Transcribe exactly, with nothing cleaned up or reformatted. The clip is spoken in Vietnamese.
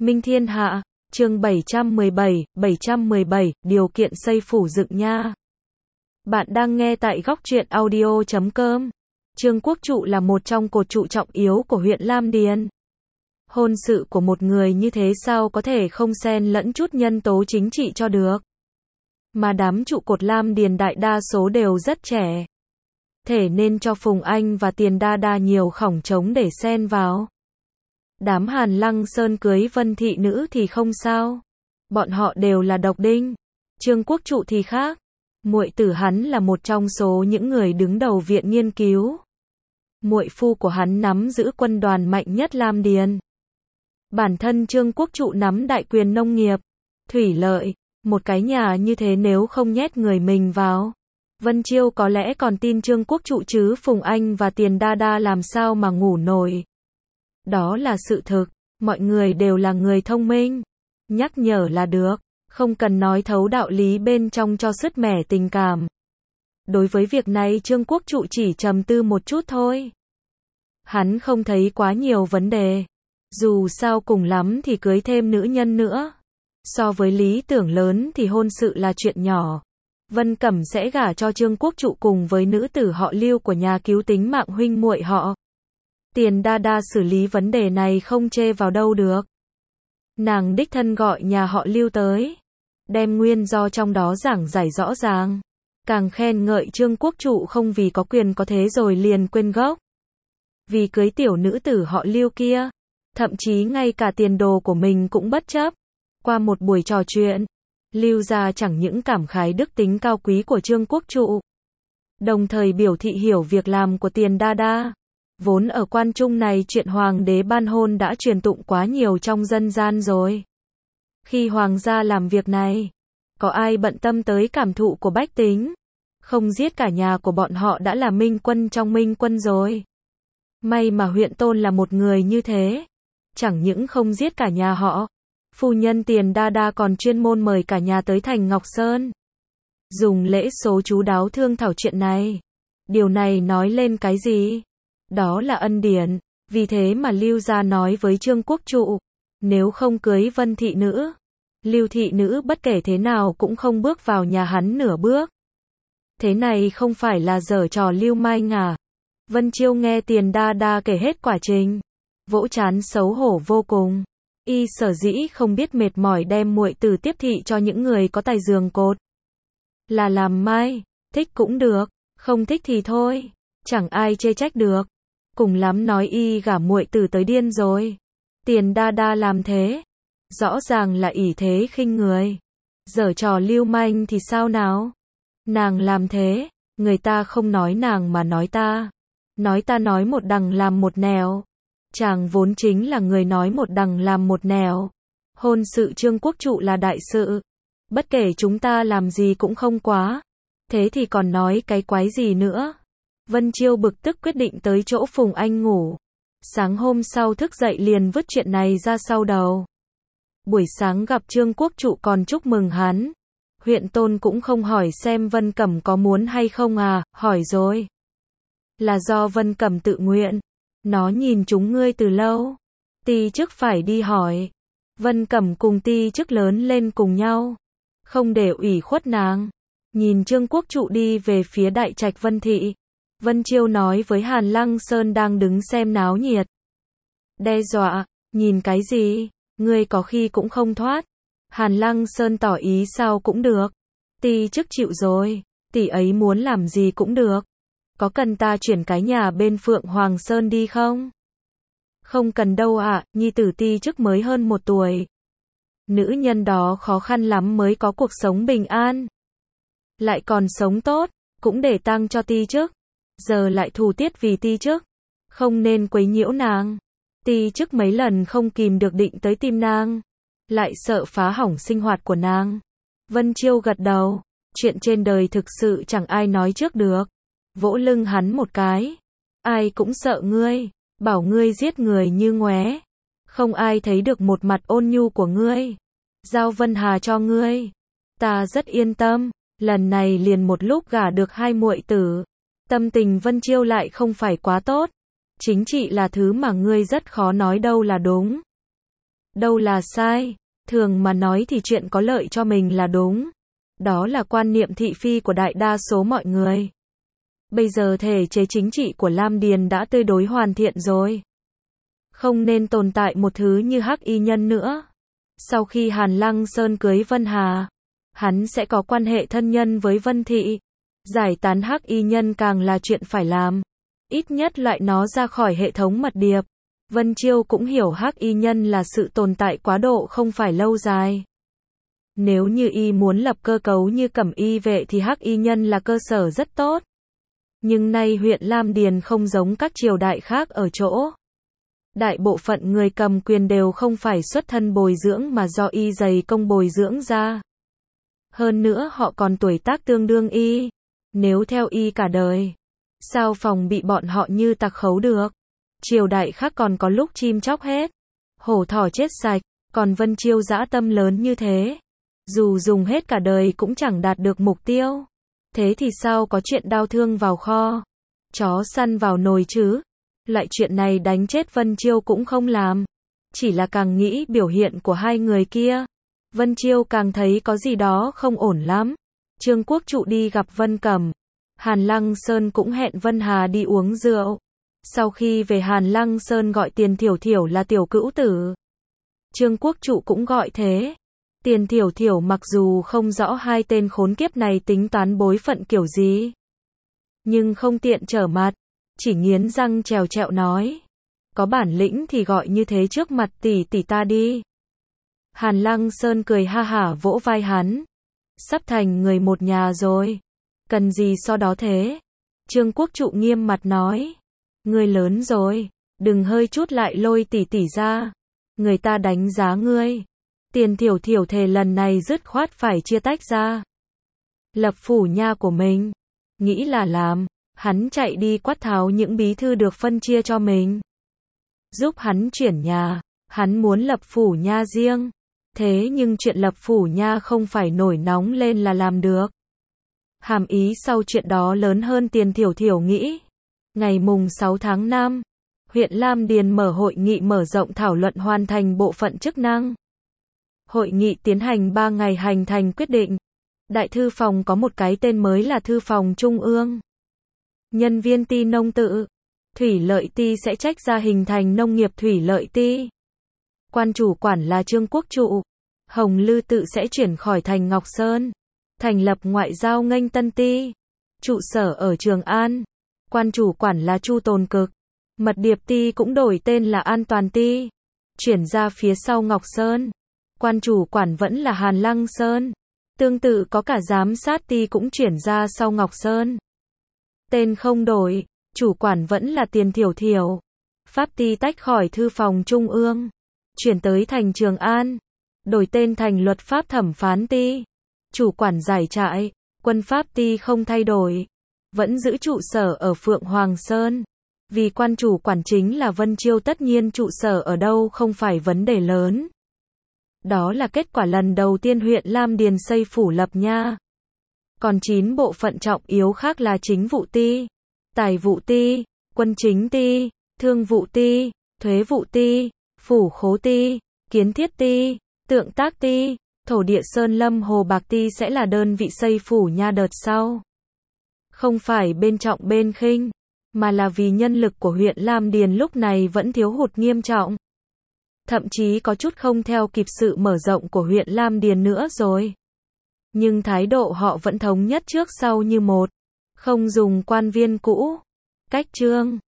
Minh Thiên Hạ, chương bảy trăm mười bảy, bảy trăm mười bảy, điều kiện xây phủ dựng nha. Bạn đang nghe tại góc truyện audio chấm com. Trương Quốc Trụ là một trong cột trụ trọng yếu của huyện Lam Điền. Hôn sự của một người như thế sao có thể không xen lẫn chút nhân tố chính trị cho được. Mà đám trụ cột Lam Điền đại đa số đều rất trẻ. Thể nên cho Phùng Anh và Tiền Đa Đa nhiều khoảng trống để xen vào. Đám Hàn Lăng Sơn cưới Vân thị nữ thì không sao. Bọn họ đều là độc đinh. Trương Quốc Trụ thì khác. Muội tử hắn là một trong số những người đứng đầu viện nghiên cứu. Muội phu của hắn nắm giữ quân đoàn mạnh nhất Lam Điền. Bản thân Trương Quốc Trụ nắm đại quyền nông nghiệp, thủy lợi, một cái nhà như thế nếu không nhét người mình vào. Vân Chiêu có lẽ còn tin Trương Quốc Trụ chứ Phùng Anh và Tiền Đa Đa làm sao mà ngủ nổi. Đó là sự thực, mọi người đều là người thông minh. Nhắc nhở là được, không cần nói thấu đạo lý bên trong cho sứt mẻ tình cảm. Đối với việc này Trương Quốc Trụ chỉ trầm tư một chút thôi. Hắn không thấy quá nhiều vấn đề. Dù sao cùng lắm thì cưới thêm nữ nhân nữa. So với lý tưởng lớn thì hôn sự là chuyện nhỏ. Vân Cẩm sẽ gả cho Trương Quốc Trụ cùng với nữ tử họ Lưu của nhà cứu tính mạng huynh muội họ. Tiền Đa Đa xử lý vấn đề này không chê vào đâu được. Nàng đích thân gọi nhà họ Lưu tới, đem nguyên do trong đó giảng giải rõ ràng. Càng khen ngợi Trương Quốc Trụ không vì có quyền có thế rồi liền quên gốc. Vì cưới tiểu nữ tử họ Lưu kia, thậm chí ngay cả tiền đồ của mình cũng bất chấp. Qua một buổi trò chuyện, Lưu gia chẳng những cảm khái đức tính cao quý của Trương Quốc Trụ, đồng thời biểu thị hiểu việc làm của Tiền Đa Đa. Vốn ở quan trung này chuyện hoàng đế ban hôn đã truyền tụng quá nhiều trong dân gian rồi. Khi hoàng gia làm việc này, có ai bận tâm tới cảm thụ của bách tính? Không giết cả nhà của bọn họ đã là minh quân trong minh quân rồi. May mà huyện Tôn là một người như thế. Chẳng những không giết cả nhà họ, phu nhân Tiền Đa Đa còn chuyên môn mời cả nhà tới thành Ngọc Sơn. Dùng lễ số chú đáo thương thảo chuyện này. Điều này nói lên cái gì? Đó là ân điển, vì thế mà Lưu gia nói với Trương Quốc Trụ, nếu không cưới Vân thị nữ, Lưu thị nữ bất kể thế nào cũng không bước vào nhà hắn nửa bước. Thế này không phải là giở trò lưu manh à? Vân Chiêu nghe Tiền Đa Đa kể hết quả trình, vỗ trán xấu hổ vô cùng. Y sở dĩ không biết mệt mỏi đem muội tử tiếp thị cho những người có tài giường cột. Là làm mai, thích cũng được, không thích thì thôi, chẳng ai chê trách được. Cùng lắm nói y gả muội tử tới điên rồi. Tiền Đa Đa làm thế, rõ ràng là ỷ thế khinh người. Giở trò lưu manh thì sao nào? Nàng làm thế, người ta không nói nàng mà nói ta. Nói ta nói một đằng làm một nẻo. Chàng vốn chính là người nói một đằng làm một nẻo. Hôn sự Trương Quốc Trụ là đại sự. Bất kể chúng ta làm gì cũng không quá. Thế thì còn nói cái quái gì nữa? Vân Chiêu bực tức quyết định tới chỗ Phùng Anh ngủ. Sáng hôm sau thức dậy liền vứt chuyện này ra sau đầu. Buổi sáng gặp Trương Quốc Trụ còn chúc mừng hắn. Huyện Tôn cũng không hỏi xem Vân Cẩm có muốn hay không à, hỏi rồi. Là do Vân Cẩm tự nguyện. Nó nhìn chúng ngươi từ lâu. Ti chức phải đi hỏi. Vân Cẩm cùng Ti chức lớn lên cùng nhau. Không để ủy khuất nàng. Nhìn Trương Quốc Trụ đi về phía đại trạch Vân thị. Vân Chiêu nói với Hàn Lăng Sơn đang đứng xem náo nhiệt. Đe dọa, nhìn cái gì, ngươi có khi cũng không thoát. Hàn Lăng Sơn tỏ ý sao cũng được. Ti chức chịu rồi, tỷ ấy muốn làm gì cũng được. Có cần ta chuyển cái nhà bên Phượng Hoàng Sơn đi không? Không cần đâu ạ, à, nhi tử Ti chức mới hơn một tuổi. Nữ nhân đó khó khăn lắm mới có cuộc sống bình an. Lại còn sống tốt, cũng để tang cho Ti chức. Giờ lại thù tiết vì Ti chức, không nên quấy nhiễu nàng. Ti chức mấy lần không kìm được định tới tìm nàng, lại sợ phá hỏng sinh hoạt của nàng. Vân Chiêu gật đầu, chuyện trên đời thực sự chẳng ai nói trước được. Vỗ lưng hắn một cái, ai cũng sợ ngươi, bảo ngươi giết người như ngoé. Không ai thấy được một mặt ôn nhu của ngươi. Giao Vân Hà cho ngươi, ta rất yên tâm, lần này liền một lúc gả được hai muội tử. Tâm tình Vân Chiêu lại không phải quá tốt. Chính trị là thứ mà ngươi rất khó nói đâu là đúng. đâu là sai. Thường mà nói thì chuyện có lợi cho mình là đúng. Đó là quan niệm thị phi của đại đa số mọi người. Bây giờ thể chế chính trị của Lam Điền đã tương đối hoàn thiện rồi. Không nên tồn tại một thứ như hắc y nhân nữa. Sau khi Hàn Lăng Sơn cưới Vân Hà, hắn sẽ có quan hệ thân nhân với Vân Thị. Giải tán hắc y nhân càng là chuyện phải làm. Ít nhất loại nó ra khỏi hệ thống mật điệp. Vân Chiêu cũng hiểu hắc y nhân là sự tồn tại quá độ không phải lâu dài. Nếu như y muốn lập cơ cấu như Cẩm Y vệ thì hắc y nhân là cơ sở rất tốt. Nhưng nay huyện Lam Điền không giống các triều đại khác ở chỗ. Đại bộ phận người cầm quyền đều không phải xuất thân bồi dưỡng mà do y dày công bồi dưỡng ra. Hơn nữa họ còn tuổi tác tương đương y. Nếu theo y cả đời, sao phòng bị bọn họ như tặc khấu được. Triều đại khác còn có lúc chim chóc hết, hổ thỏ chết sạch, còn Vân Chiêu dã tâm lớn như thế. Dù dùng hết cả đời cũng chẳng đạt được mục tiêu. Thế thì sao có chuyện đao thương vào kho, chó săn vào nồi chứ? Loại chuyện này đánh chết Vân Chiêu cũng không làm. Chỉ là càng nghĩ biểu hiện của hai người kia, Vân Chiêu càng thấy có gì đó không ổn lắm. Trương Quốc Trụ đi gặp Vân Cẩm. Hàn Lăng Sơn cũng hẹn Vân Hà đi uống rượu. Sau khi về Hàn Lăng Sơn gọi Tiền Thiểu Thiểu là tiểu cữu tử. Trương Quốc Trụ cũng gọi thế. Tiền Thiểu Thiểu mặc dù không rõ hai tên khốn kiếp này tính toán bối phận kiểu gì, nhưng không tiện trở mặt, chỉ nghiến răng trèo trẹo nói. Có bản lĩnh thì gọi như thế trước mặt tỷ tỷ ta đi. Hàn Lăng Sơn cười ha hả vỗ vai hắn. Sắp thành người một nhà rồi. Cần gì so đó thế? Trương Quốc Trụ nghiêm mặt nói. Ngươi lớn rồi, đừng hơi chút lại lôi tỷ tỷ ra. Người ta đánh giá ngươi. Tiền Thiểu Thiểu thề lần này dứt khoát phải chia tách ra. Lập phủ nha của mình. Nghĩ là làm, hắn chạy đi quát tháo những bí thư được phân chia cho mình. Giúp hắn chuyển nhà, hắn muốn lập phủ nha riêng. Thế nhưng chuyện lập phủ nha không phải nổi nóng lên là làm được. Hàm ý sau chuyện đó lớn hơn Tiền Thiểu Thiểu nghĩ. Ngày mùng sáu tháng năm, huyện Lam Điền mở hội nghị mở rộng thảo luận hoàn thành bộ phận chức năng. Hội nghị tiến hành ba ngày hành thành quyết định. Đại thư phòng có một cái tên mới là Thư phòng Trung ương. Nhân viên ty nông tự, thủy lợi ty sẽ trách ra hình thành nông nghiệp thủy lợi ty. Quan chủ quản là Trương Quốc Trụ. Hồng Lư tự sẽ chuyển khỏi thành Ngọc Sơn. Thành lập ngoại giao nghênh tân ty. Trụ sở ở Trường An. Quan chủ quản là Chu Tồn Cực. Mật điệp ty cũng đổi tên là An Toàn ty. Chuyển ra phía sau Ngọc Sơn. Quan chủ quản vẫn là Hàn Lăng Sơn. Tương tự có cả giám sát ty cũng chuyển ra sau Ngọc Sơn. Tên không đổi, chủ quản vẫn là Tiền Thiểu Thiểu. Pháp ty tách khỏi Thư phòng Trung ương, chuyển tới thành Trường An, đổi tên thành Luật pháp thẩm phán ty. Chủ quản giải trại, quân pháp ty không thay đổi, vẫn giữ trụ sở ở Phượng Hoàng Sơn. Vì quan chủ quản chính là Vân Chiêu tất nhiên trụ sở ở đâu không phải vấn đề lớn. Đó là kết quả lần đầu tiên huyện Lam Điền xây phủ lập nha. Còn chín bộ phận trọng yếu khác là chính vụ ty, tài vụ ty, quân chính ty, thương vụ ty, thuế vụ ty, phủ khố ty, kiến thiết ty, tượng tác ty, thổ địa sơn lâm hồ bạc ty sẽ là đơn vị xây phủ nha đợt sau. Không phải bên trọng bên khinh, mà là vì nhân lực của huyện Lam Điền lúc này vẫn thiếu hụt nghiêm trọng. Thậm chí có chút không theo kịp sự mở rộng của huyện Lam Điền nữa rồi. Nhưng thái độ họ vẫn thống nhất trước sau như một. Không dùng quan viên cũ. Cách chương